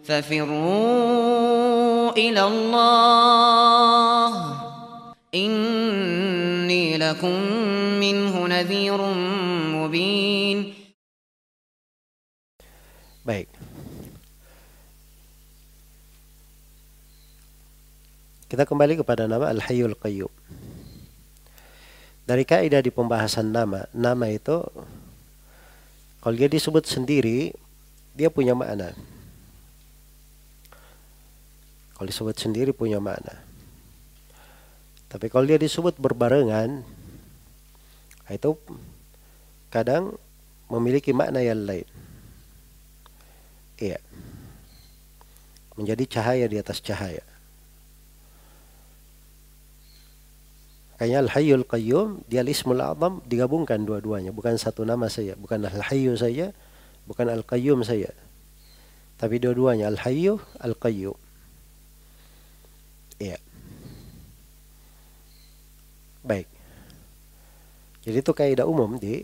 ففروا إلى الله إني لكم منه نذير مبين. Baik. Kita kembali kepada nama Al-Hayyul Qayyum. Dari kaidah di pembahasan nama itu kalau dia disebut sendiri, dia punya makna. Kalau disebut sendiri punya makna. Tapi kalau dia disebut berbarengan, itu kadang memiliki makna yang lain. Iya. Menjadi cahaya di atas cahaya. Kayaknya Al-Hayyul Qayyum, dia Al-Ismul A'zam digabungkan dua-duanya. Bukan satu nama saja. Bukan Al-Hayyu saja. Bukan Al-Qayyum saja. Tapi dua-duanya Al-Hayyu, Al-Qayyum. Iya. Baik. Jadi itu kaidah umum di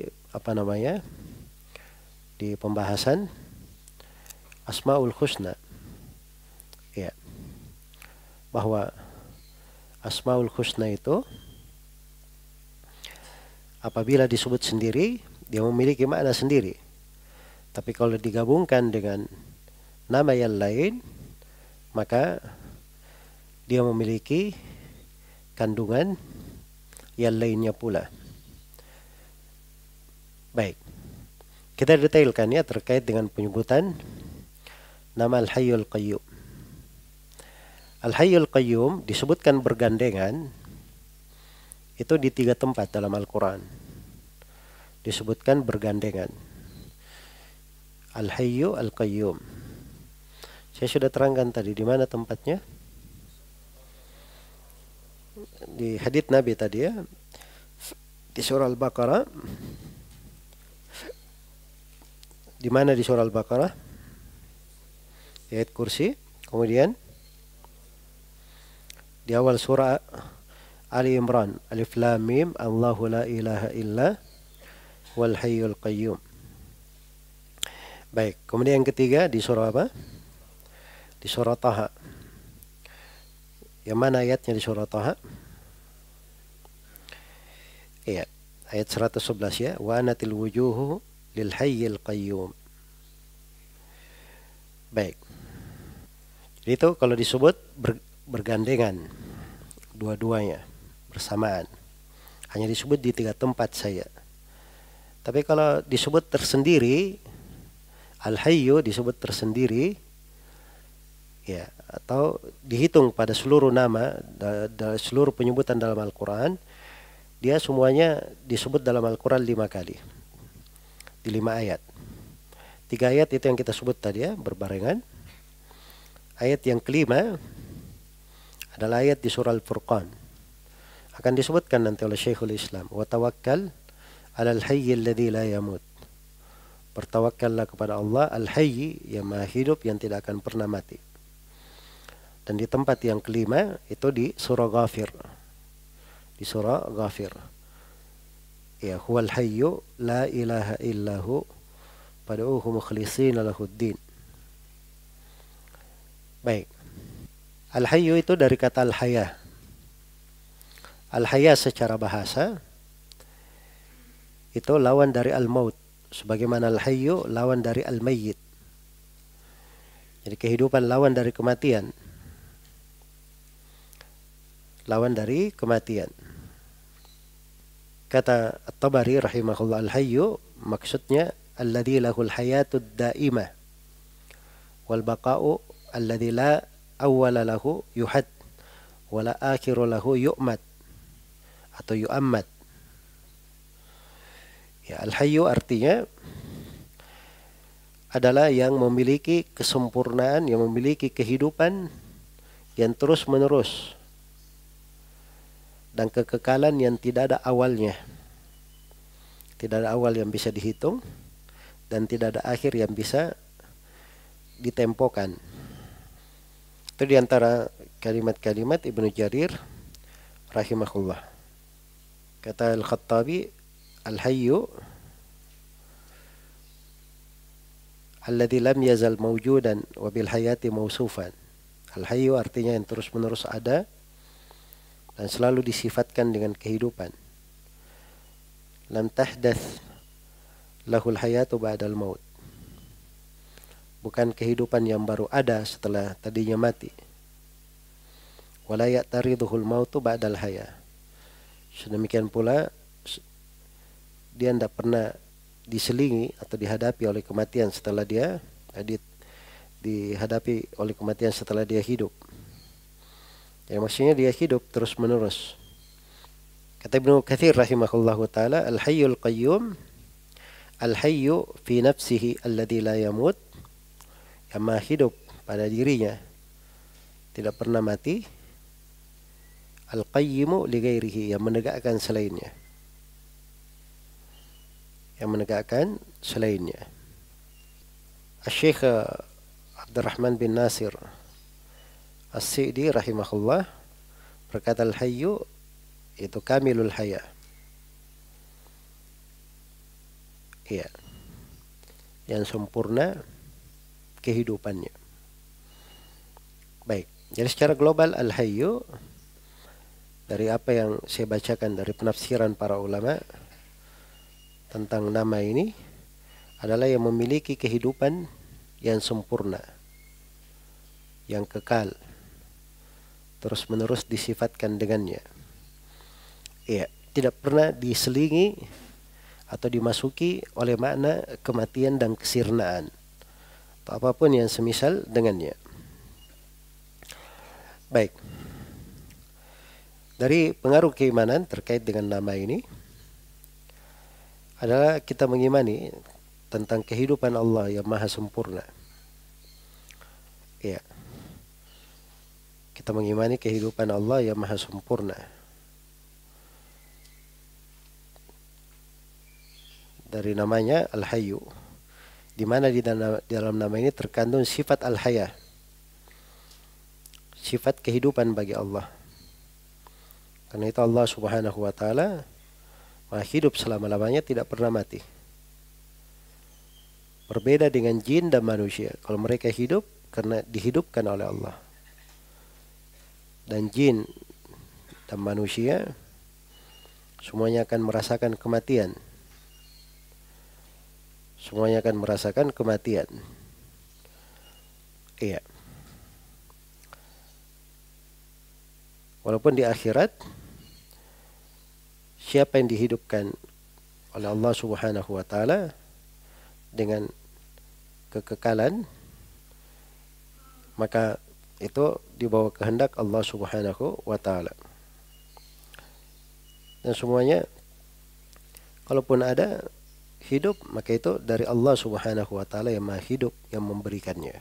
di pembahasan Asmaul Husna. Iya. Bahwa Asmaul Husna itu apabila disebut sendiri, dia memiliki makna sendiri. Tapi kalau digabungkan dengan nama yang lain, maka dia memiliki kandungan yang lainnya pula. Baik. Kita detailkan ya terkait dengan penyebutan nama Al-Hayyul Qayyum. Al-Hayyul Qayyum disebutkan bergandengan itu di 3 tempat dalam Al-Quran. Disebutkan bergandengan. Al-Hayyu Al-Qayyum. Saya sudah terangkan tadi di mana tempatnya. Di hadits Nabi tadi ya. Di surah Al-Baqarah. Di mana di surah Al-Baqarah? Di ayat kursi. Kemudian di awal surah Ali Imran, Alif Lam Mim, Allahu la ilaha illa wal hayyul qayyum. Baik, kemudian yang ketiga di surah apa? Di surah Taha. Yang mana ayatnya di surah Taha? Iya, ayat 111 ya. Wa anatil wujuhu lil hayyil qayyum. Baik. Jadi itu kalau disebut bergandengan dua-duanya bersamaan. Hanya disebut di 3 tempat saja. Tapi kalau disebut tersendiri, Al-Hayyu disebut tersendiri, ya, atau dihitung pada seluruh nama, seluruh penyebutan dalam Al-Quran, dia semuanya disebut dalam Al-Quran 5 kali. Di 5 ayat. 3 ayat itu yang kita sebut tadi ya, berbarengan. Ayat yang kelima adalah ayat di surah Al-Furqan. Akan disebutkan nanti oleh Syekhul Islam. Wa tawakkal 'alal hayyil ladzi la yamut. Bertawakkallah kepada Allah Al-Hayy yang Maha hidup yang tidak akan pernah mati. Dan di tempat yang kelima itu di surah Ghafir. Di surah Ghafir. Ya, huwal hayyu la ilaha illahu fad'uuhu mukhlishina lahuddin. Baik. Al-Hayyu itu dari kata al-haya. Al-haya secara bahasa itu lawan dari al-maut. Sebagaimana al-hayyu lawan dari al-mayyit. Jadi kehidupan lawan dari kematian. Lawan dari kematian. Kata At-Tabari rahimahullah, al-hayyu maksudnya alladzi lahul hayatud daimah wal baqa'u alladzi la awwala lahu yuhad wala akhiru lahu yu'mad atau yu'ammad. Ya, al-hayyu artinya adalah yang memiliki kesempurnaan, yang memiliki kehidupan yang terus menerus dan kekekalan yang tidak ada awalnya. Tidak ada awal yang bisa dihitung dan tidak ada akhir yang bisa ditempokan. Itu diantara kalimat-kalimat Ibnu Jarir rahimahullah. Kata Al-Khattabi, Al-Hayyu alladzi lam yazal mawjudan wa bil hayati mausufan. Al-hayyu artinya yang terus-menerus ada dan selalu disifatkan dengan kehidupan. Lam tahdath lahul hayatu ba'dal maut. Bukan kehidupan yang baru ada setelah tadinya mati. Wala ya'tariduhul mautu ba'dal haya. Sedemikian pula dia tidak pernah diselingi atau dihadapi oleh kematian setelah dia dihadapi oleh kematian setelah dia hidup. Ya, maksudnya dia hidup terus menerus. Kata Ibnu Katsir rahimahullahu taala, al-hayyul qayyum, al-hayyu fi nafsihi alladhi la yamut, yang maha hidup pada dirinya tidak pernah mati. Al-qayyimu li ghairihi, yang menegakkan selainnya. Yang menegakkan selainnya. Asy-Syaikh Abdurrahman bin Nasir As-Sa'di rahimahullah berkata, al-hayyu itu kamilul haya. Iya. Yang sempurna kehidupannya. Baik. Jadi secara global al-hayyu, dari apa yang saya bacakan dari penafsiran para ulama tentang nama ini, adalah yang memiliki kehidupan yang sempurna, yang kekal, terus menerus disifatkan dengannya. Ya, tidak pernah diselingi atau dimasuki oleh makna kematian dan kesirnaan atau apapun yang semisal dengannya. Baik. Dari pengaruh keimanan terkait dengan nama ini adalah kita mengimani tentang kehidupan Allah yang maha sempurna. Ya. Kita mengimani kehidupan Allah yang maha sempurna. Dari namanya Al-Hayyu, di mana di dalam nama ini terkandung sifat Al-Haya, sifat kehidupan bagi Allah. Karena itu Allah Subhanahu wa taala maha hidup selama-lamanya, tidak pernah mati. Berbeda dengan jin dan manusia. Kalau mereka hidup karena dihidupkan oleh Allah. Dan jin dan manusia semuanya akan merasakan kematian. Semuanya akan merasakan kematian. Iya. Walaupun di akhirat, siapa yang dihidupkan oleh Allah Subhanahu wa taala dengan kekekalan, maka itu di bawah kehendak Allah Subhanahu wa taala. Dan semuanya kalaupun ada hidup, maka itu dari Allah Subhanahu wa taala yang maha hidup yang memberikannya.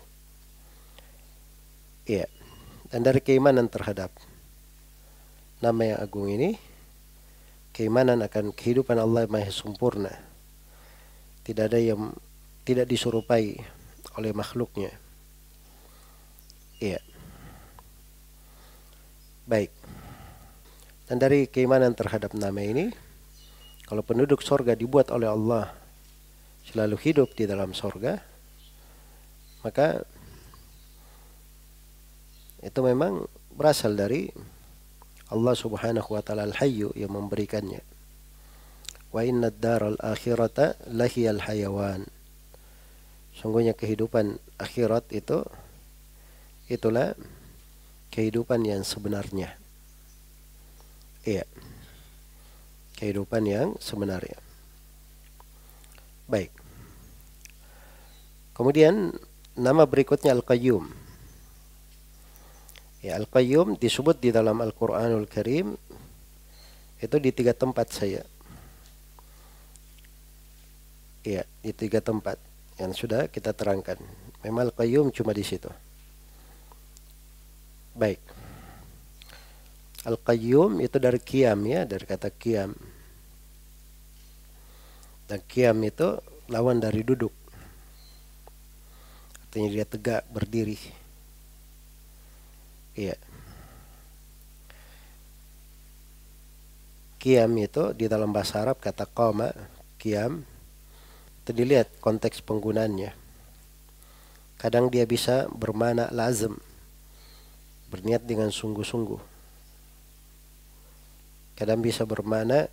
Iya. Dan dari keimanan terhadap nama yang agung ini, keimanan akan kehidupan Allah maha sempurna. Tidak ada yang tidak diserupai oleh makhluknya. Iya. Baik. Dan dari keimanan terhadap nama ini, kalau penduduk sorga dibuat oleh Allah selalu hidup di dalam sorga, maka itu memang berasal dari Allah Subhanahu wa taala Al-Hayyu yang memberikannya. Wa inna ad-daral akhirata lahiyal hayawan. Sungguhnya kehidupan akhirat itulah kehidupan yang sebenarnya. Iya. Kehidupan yang sebenarnya. Baik. Kemudian nama berikutnya Al-Qayyum. Ya, Al-Qayyum disebut di dalam Al-Qur'anul Karim itu di 3 tempat saya. Ya, di 3 tempat yang sudah kita terangkan. Memang Al-Qayyum cuma di situ. Baik. Al-Qayyum itu dari qiyam, ya, dari kata qiyam. Dan qiyam itu lawan dari duduk. Artinya dia tegak, berdiri. Iya. Qiyam itu di dalam bahasa Arab kata qama, qiyam. Itu dilihat konteks penggunaannya. Kadang dia bisa bermakna lazim, berniat dengan sungguh-sungguh. Kadang bisa bermakna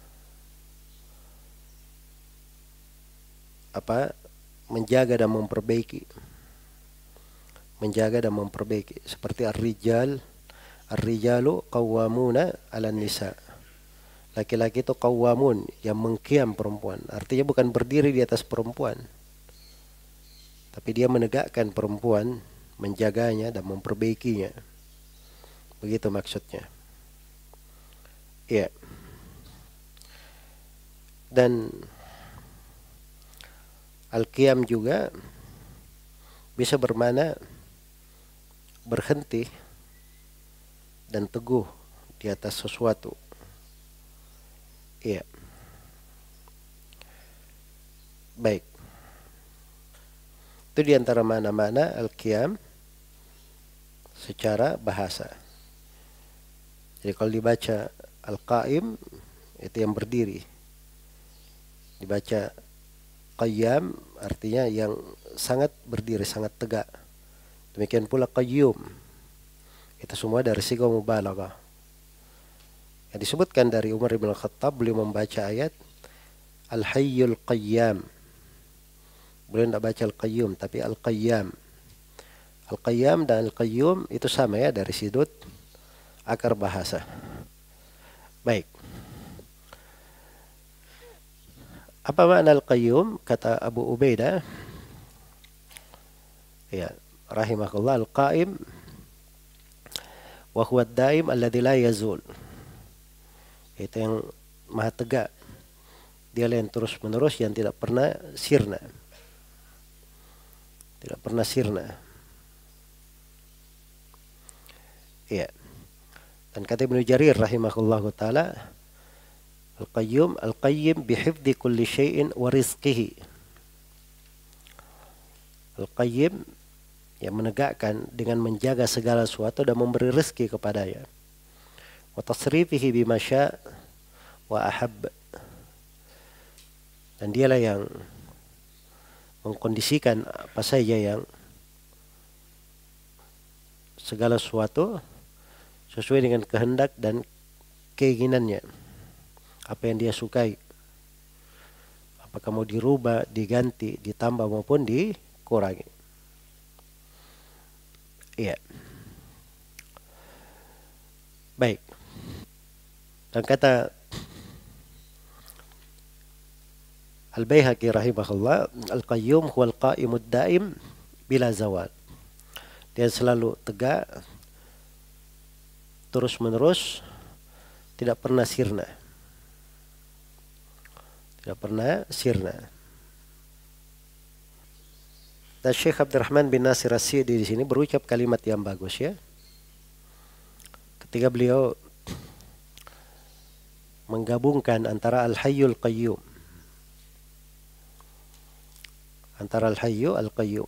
menjaga dan memperbaiki. Menjaga dan memperbaiki. Seperti ar-rijalu qawwamuna 'alan nisa. Laki-laki itu qawwamun, yang mengkiam perempuan. Artinya bukan berdiri di atas perempuan, tapi dia menegakkan perempuan, menjaganya dan memperbaikinya. Begitu maksudnya. Iya. Dan al-qiyam juga bisa bermakna berhenti dan teguh di atas sesuatu. Iya. Baik. Itu diantara mana-mana al-qiyam secara bahasa. Jadi kalau dibaca al-qaim, itu yang berdiri. Dibaca qayyam, artinya yang sangat berdiri, sangat tegak. Demikian pula qayyum. Itu semua dari siga mubalaghah. Yang disebutkan dari Umar bin Khattab, beliau membaca ayat Al-Hayyul Qayyam. Beliau tidak baca Al-Qayyum, tapi Al-Qayyam. Al-Qayyam dan Al-Qayyum itu sama ya, dari sudut akar bahasa. Baik. Apa makna Al-Qayyum? Kata Abu Ubaidah, ya, rahimahullah, Al-Qaim wa huwa ad-daim alladhi la yazul. Itu yang maha tegak. Dia yang terus menerus, yang tidak pernah sirna. Tidak pernah sirna. Iya. Dan kata Ibnu Jarir rahimahullahu taala, Al-Qayyum al-Qayyim bihifdzi kulli syai'in wa rizqihi. Al-Qayyim yang menegakkan dengan menjaga segala sesuatu dan memberi rezeki kepadanya. Wa tasrifihi bima syaa wa ahab. Dan dialah yang mengkondisikan apa saja yang segala sesuatu sesuai dengan kehendak dan keinginannya. Apa yang dia sukai. Apakah mau dirubah, diganti, ditambah maupun dikurangi. Iya. Baik. Dan kata Al-Baihaqi rahimahullah, Al-Qayyum huwal qa'imud daim bila zawal. Dia selalu tegak, terus menerus, tidak pernah sirna. Tidak pernah sirna. Dan Syekh Abdurrahman bin Nasir As-Sa'di di sini berucap kalimat yang bagus ya. Ketika beliau menggabungkan antara Al-Hayyul Qayyum, antara Al-Hayyu Al-Qayyum.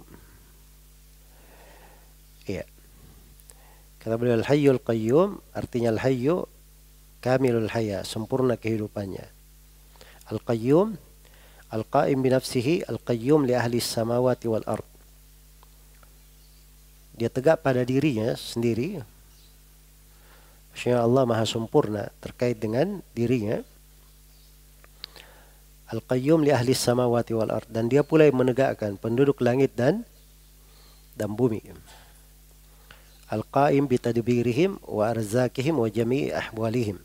Iya. Kata beliau Al-Hayyul Qayyum, artinya Al-Hayyu kamilul haya, sempurna kehidupannya. Al-Qayyum Al-Qa'im binafsihi, Al-Qayyum li ahli samawati wal ard. Dia tegak pada dirinya sendiri. Maksudnya Allah maha sempurna terkait dengan dirinya. Al-Qayyum li ahli samawati wal ard. Dan dia pula yang menegakkan penduduk langit dan bumi. Al-Qa'im bitadbirihim wa arzakihim wa jami'i ahwalihim.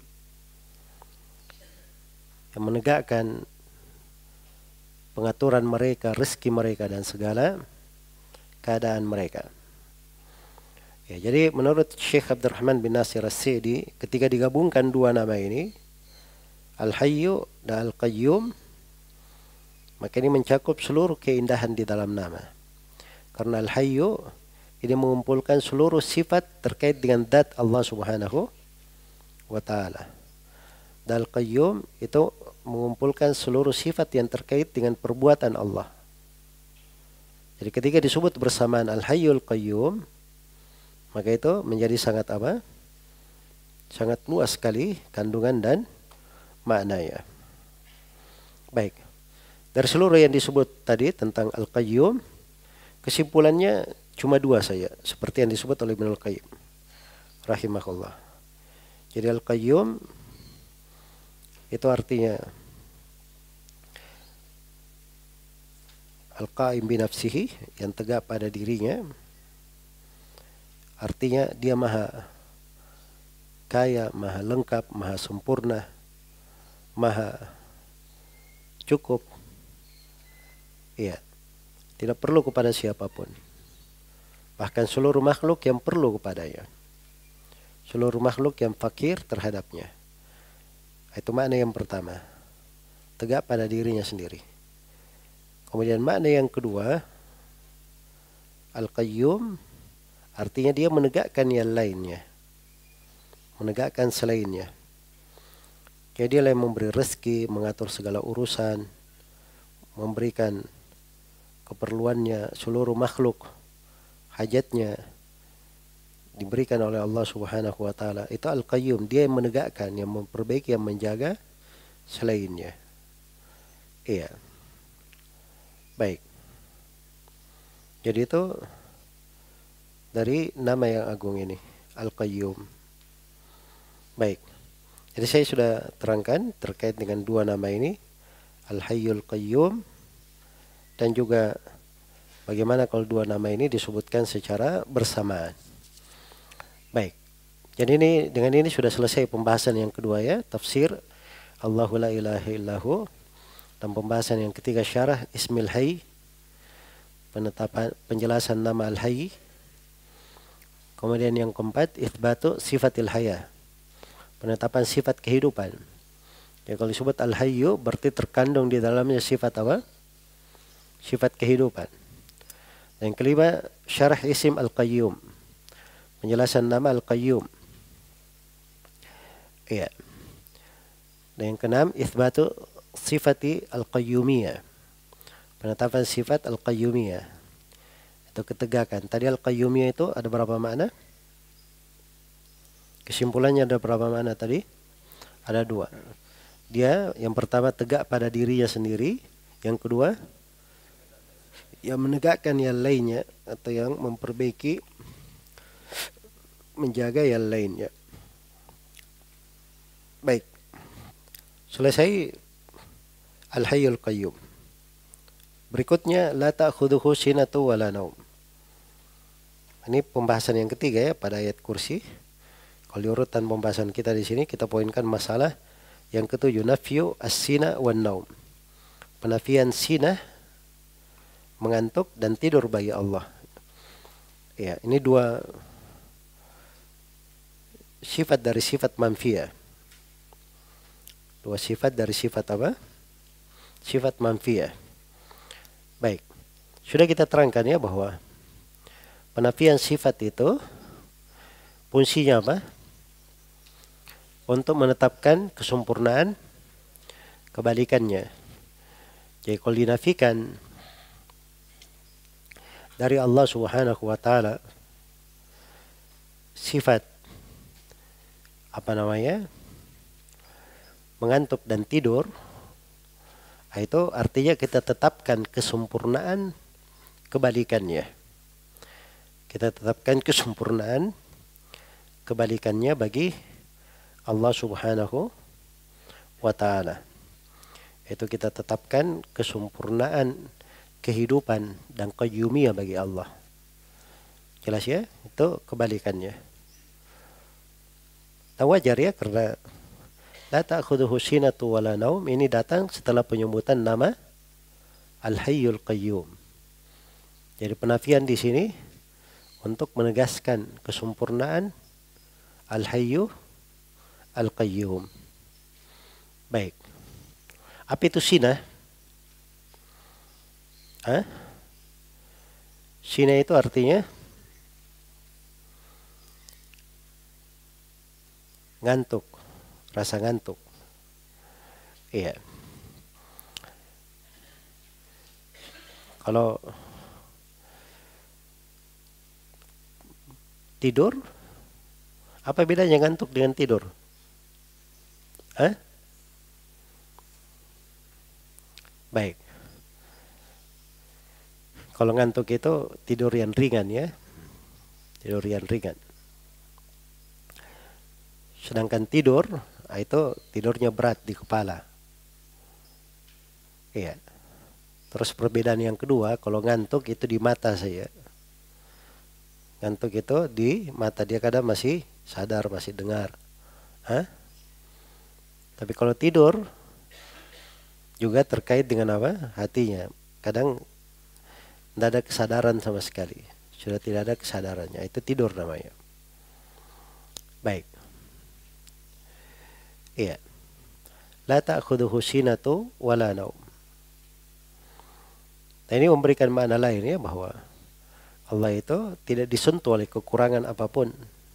Yang menegakkan pengaturan mereka, rezeki mereka dan segala keadaan mereka. Ya, jadi menurut Syekh Abdurrahman bin Nasir As-Sa'di, ketika digabungkan dua nama ini, Al-Hayyu dan Al-Qayyum, maka ini mencakup seluruh keindahan di dalam nama. Karena Al-Hayyu ini mengumpulkan seluruh sifat terkait dengan zat Allah Subhanahu wa taala. Dan Al-Qayyum itu mengumpulkan seluruh sifat yang terkait dengan perbuatan Allah. Jadi ketika disebut bersamaan Al-Hayyul Qayyum, maka itu menjadi sangat apa? Sangat luas sekali kandungan dan maknanya. Baik. Dari seluruh yang disebut tadi tentang Al-Qayyum, Kesimpulannya cuma dua saja, seperti yang disebut oleh Ibnu Al-Qayyim rahimahullah. Jadi Al-Qayyum itu artinya Al-Qaim bi nafsihi, yang tegak pada dirinya. Artinya dia maha kaya, maha lengkap, maha sempurna, maha cukup. Iya, tidak perlu kepada siapapun. Bahkan seluruh makhluk yang perlu kepadanya. Seluruh makhluk yang fakir terhadapnya. Itu makna yang pertama. Tegak pada dirinya sendiri. Kemudian makna yang kedua, Al-Qayyum, artinya dia menegakkan yang lainnya. Menegakkan selainnya. Jadi dia yang memberi rezeki, mengatur segala urusan, memberikan keperluannya seluruh makhluk, hajatnya diberikan oleh Allah Subhanahu wa taala. Itu Al-Qayyum, dia yang menegakkan, yang memperbaiki, yang menjaga selainnya. Iya. Baik. Jadi itu dari nama yang agung ini, Al-Qayyum. Baik. Jadi saya sudah terangkan terkait dengan dua nama ini, Al-Hayyul Qayyum, dan juga bagaimana kalau dua nama ini disebutkan secara bersamaan. Baik. Jadi dengan ini sudah selesai pembahasan yang kedua ya, tafsir Allahu la ilaha illahu, dan pembahasan yang ketiga syarah Ismil Hayy, penetapan penjelasan nama Al-Hayy. Kemudian yang keempat itsbatu sifatil haya, penetapan sifat kehidupan. Ya, kalau disebut Al-Hayyu berarti terkandung di dalamnya sifat apa? Sifat kehidupan. Dan yang kelima syarah isim Al-Qayyum, penjelasan nama Al-Qayyum. Iya. Dan yang keenam itsbatu sifati Al-Qayyumiyah, penetapan sifat Al-Qayyumiyah, itu ketegakan. Tadi Al-Qayyumiyah itu ada berapa makna? Kesimpulannya ada berapa makna tadi? Ada dua. Dia yang pertama tegak pada dirinya sendiri, yang kedua yang menegakkan yang lainnya atau yang memperbaiki, menjaga yang lainnya. Baik. Selesai Al-Hayyul Qayyum. Berikutnya la ta'khudhuhu sinatu wala naum. Ini pembahasan yang ketiga ya pada ayat kursi. Kalau diurutan pembahasan kita di sini kita poinkan masalah yang ketujuh, nafyu as-sina wan naum. Penafian sinah, mengantuk, dan tidur bagi Allah. Ya, ini dua sifat dari sifat manfiyah. Dua sifat dari sifat apa? Sifat manfiyah. Baik. Sudah kita terangkan ya bahwa penafian sifat itu fungsinya apa? Untuk menetapkan kesempurnaan, kebalikannya. Jadi kalau dinafikan dari Allah Subhanahu wa taala sifat apa namanya? Mengantuk dan tidur, itu artinya kita tetapkan kesempurnaan, kebalikannya. Kita tetapkan kesempurnaan, kebalikannya bagi Allah Subhanahu wa ta'ala. Itu kita tetapkan kesempurnaan kehidupan dan qayyumiyah bagi Allah. Jelas ya? Itu kebalikannya. Dan wajar ya, karena la ta'khudhuhu sinatu wala naum ini datang setelah penyebutan nama Al-Hayyul Qayyum. Jadi penafian di sini untuk menegaskan kesempurnaan Al-Hayyu Al-Qayyum. Baik. Apa itu sinah? Sinah itu artinya ngantuk, rasa ngantuk. Iya. Kalau tidur, apa bedanya ngantuk dengan tidur? Baik. Kalau ngantuk itu tidur yang ringan ya. Tidur yang ringan. Sedangkan tidur, itu tidurnya berat di kepala. Iya. Terus perbedaan yang kedua, kalau ngantuk itu di mata saya. Ngantuk itu di mata, dia kadang masih sadar, masih dengar. Hah? Tapi kalau tidur, juga terkait dengan apa? Hatinya. Kadang tidak ada kesadaran sama sekali. Sudah tidak ada kesadarannya. Itu tidur namanya. Baik. Iya. La ta'khudhuhu sinatu wala naum. Nah, ini memberikan makna lain ya, bahwa Allah itu tidak disentuh oleh kekurangan apapun.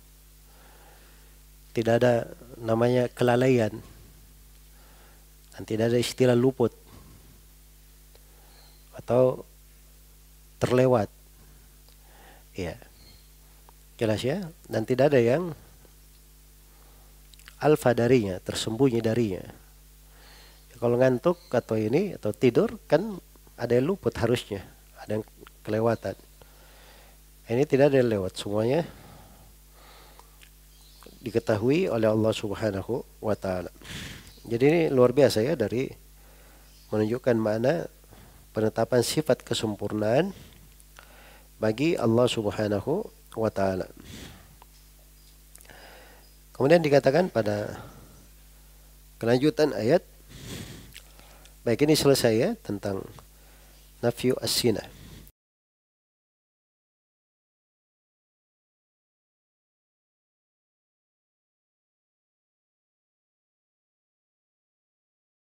Tidak ada namanya kelalaian. Dan tidak ada istilah luput. Atau terlewat. Iya. Jelas ya? Dan tidak ada yang alfa darinya, tersembunyi darinya. Kalau ngantuk atau ini atau tidur kan ada yang luput harusnya, ada yang kelewatan. Ini tidak ada yang lewat, semuanya diketahui oleh Allah Subhanahu wa taala. Jadi ini luar biasa ya, dari menunjukkan makna penetapan sifat kesempurnaan bagi Allah Subhanahu wa taala. Kemudian dikatakan pada kelanjutan ayat, baik ini selesai ya tentang nafyu as-sinah.